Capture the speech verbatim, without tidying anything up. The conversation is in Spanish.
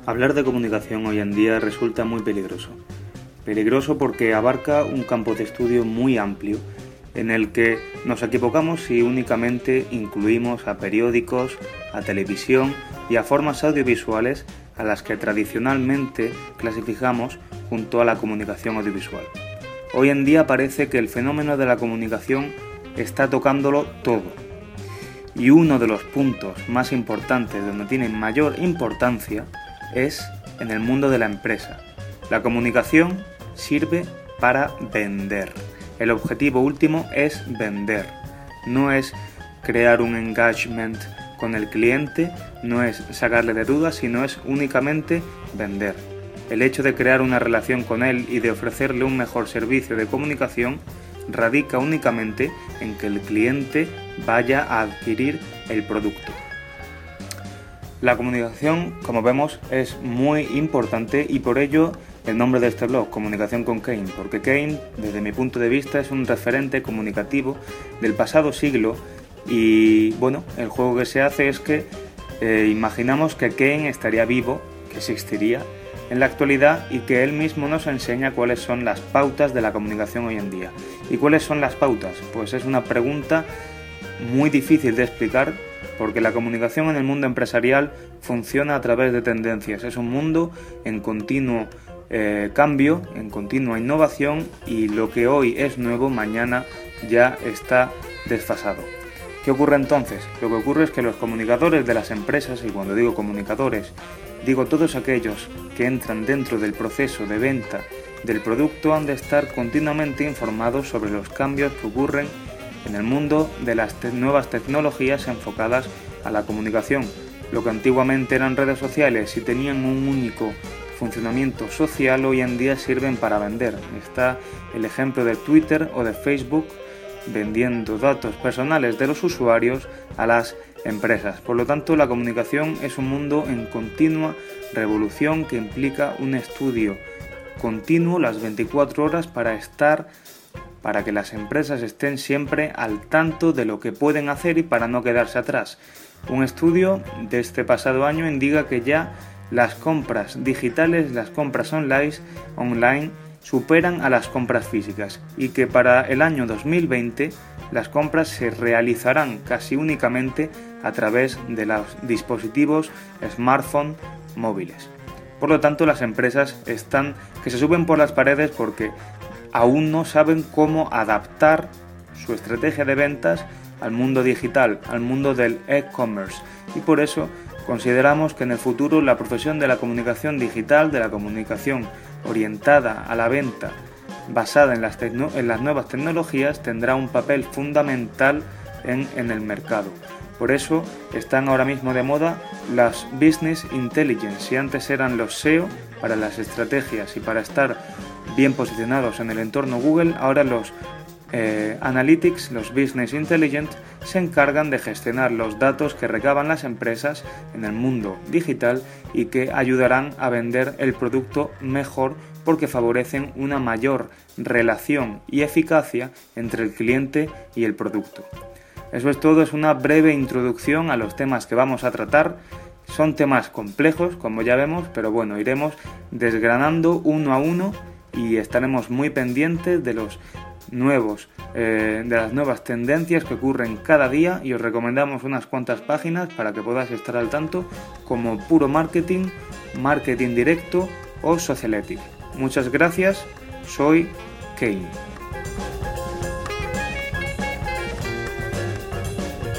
Hablar de comunicación hoy en día resulta muy peligroso. Peligroso porque abarca un campo de estudio muy amplio en el que nos equivocamos si únicamente incluimos a periódicos, a televisión y a formas audiovisuales a las que tradicionalmente clasificamos junto a la comunicación audiovisual. Hoy en día parece que el fenómeno de la comunicación está tocándolo todo. Y uno de los puntos más importantes, donde tiene mayor importancia, es en el mundo de la empresa. La comunicación sirve para vender. El objetivo último es vender. No es crear un engagement con el cliente, no es sacarle de dudas, sino es únicamente vender. El hecho de crear una relación con él y de ofrecerle un mejor servicio de comunicación radica únicamente en que el cliente vaya a adquirir el producto. La comunicación, como vemos, es muy importante y por ello el nombre de este blog, Comunicación con Kane, porque Kane, desde mi punto de vista, es un referente comunicativo del pasado siglo y, bueno, el juego que se hace es que eh, imaginamos que Kane estaría vivo, que existiría en la actualidad y que él mismo nos enseña cuáles son las pautas de la comunicación hoy en día. ¿Y cuáles son las pautas? Pues es una pregunta muy difícil de explicar porque la comunicación en el mundo empresarial funciona a través de tendencias. Es un mundo en continuo eh, cambio, en continua innovación y lo que hoy es nuevo, mañana ya está desfasado. ¿Qué ocurre entonces? Lo que ocurre es que los comunicadores de las empresas, y cuando digo comunicadores, digo todos aquellos que entran dentro del proceso de venta del producto, han de estar continuamente informados sobre los cambios que ocurren en el mundo de las te- nuevas tecnologías enfocadas a la comunicación. Lo que antiguamente eran redes sociales y tenían un único funcionamiento social, hoy en día sirven para vender. Está el ejemplo de Twitter o de Facebook vendiendo datos personales de los usuarios a las empresas. Por lo tanto, la comunicación es un mundo en continua revolución que implica un estudio continuo las veinticuatro horas para estar para que las empresas estén siempre al tanto de lo que pueden hacer y para no quedarse atrás. Un estudio de este pasado año indica que ya las compras digitales, las compras online, online superan a las compras físicas y que para el año dos mil veinte las compras se realizarán casi únicamente a través de los dispositivos smartphone móviles. Por lo tanto, las empresas están que se suben por las paredes porque aún no saben cómo adaptar su estrategia de ventas al mundo digital, al mundo del e-commerce. Y por eso consideramos que en el futuro la profesión de la comunicación digital, de la comunicación orientada a la venta, basada en las, tecno- en las nuevas tecnologías, tendrá un papel fundamental en, en el mercado. Por eso están ahora mismo de moda las Business Intelligence. Si antes eran los S E O para las estrategias y para estar bien posicionados en el entorno Google, ahora los eh, Analytics, los Business Intelligence, se encargan de gestionar los datos que recaban las empresas en el mundo digital y que ayudarán a vender el producto mejor porque favorecen una mayor relación y eficacia entre el cliente y el producto. Eso es todo, es una breve introducción a los temas que vamos a tratar. Son temas complejos, como ya vemos, pero bueno, iremos desgranando uno a uno y estaremos muy pendientes de los nuevos, eh, de las nuevas tendencias que ocurren cada día y os recomendamos unas cuantas páginas para que podáis estar al tanto, como Puro Marketing, Marketing Directo o Socialetic. Muchas gracias, soy Kane.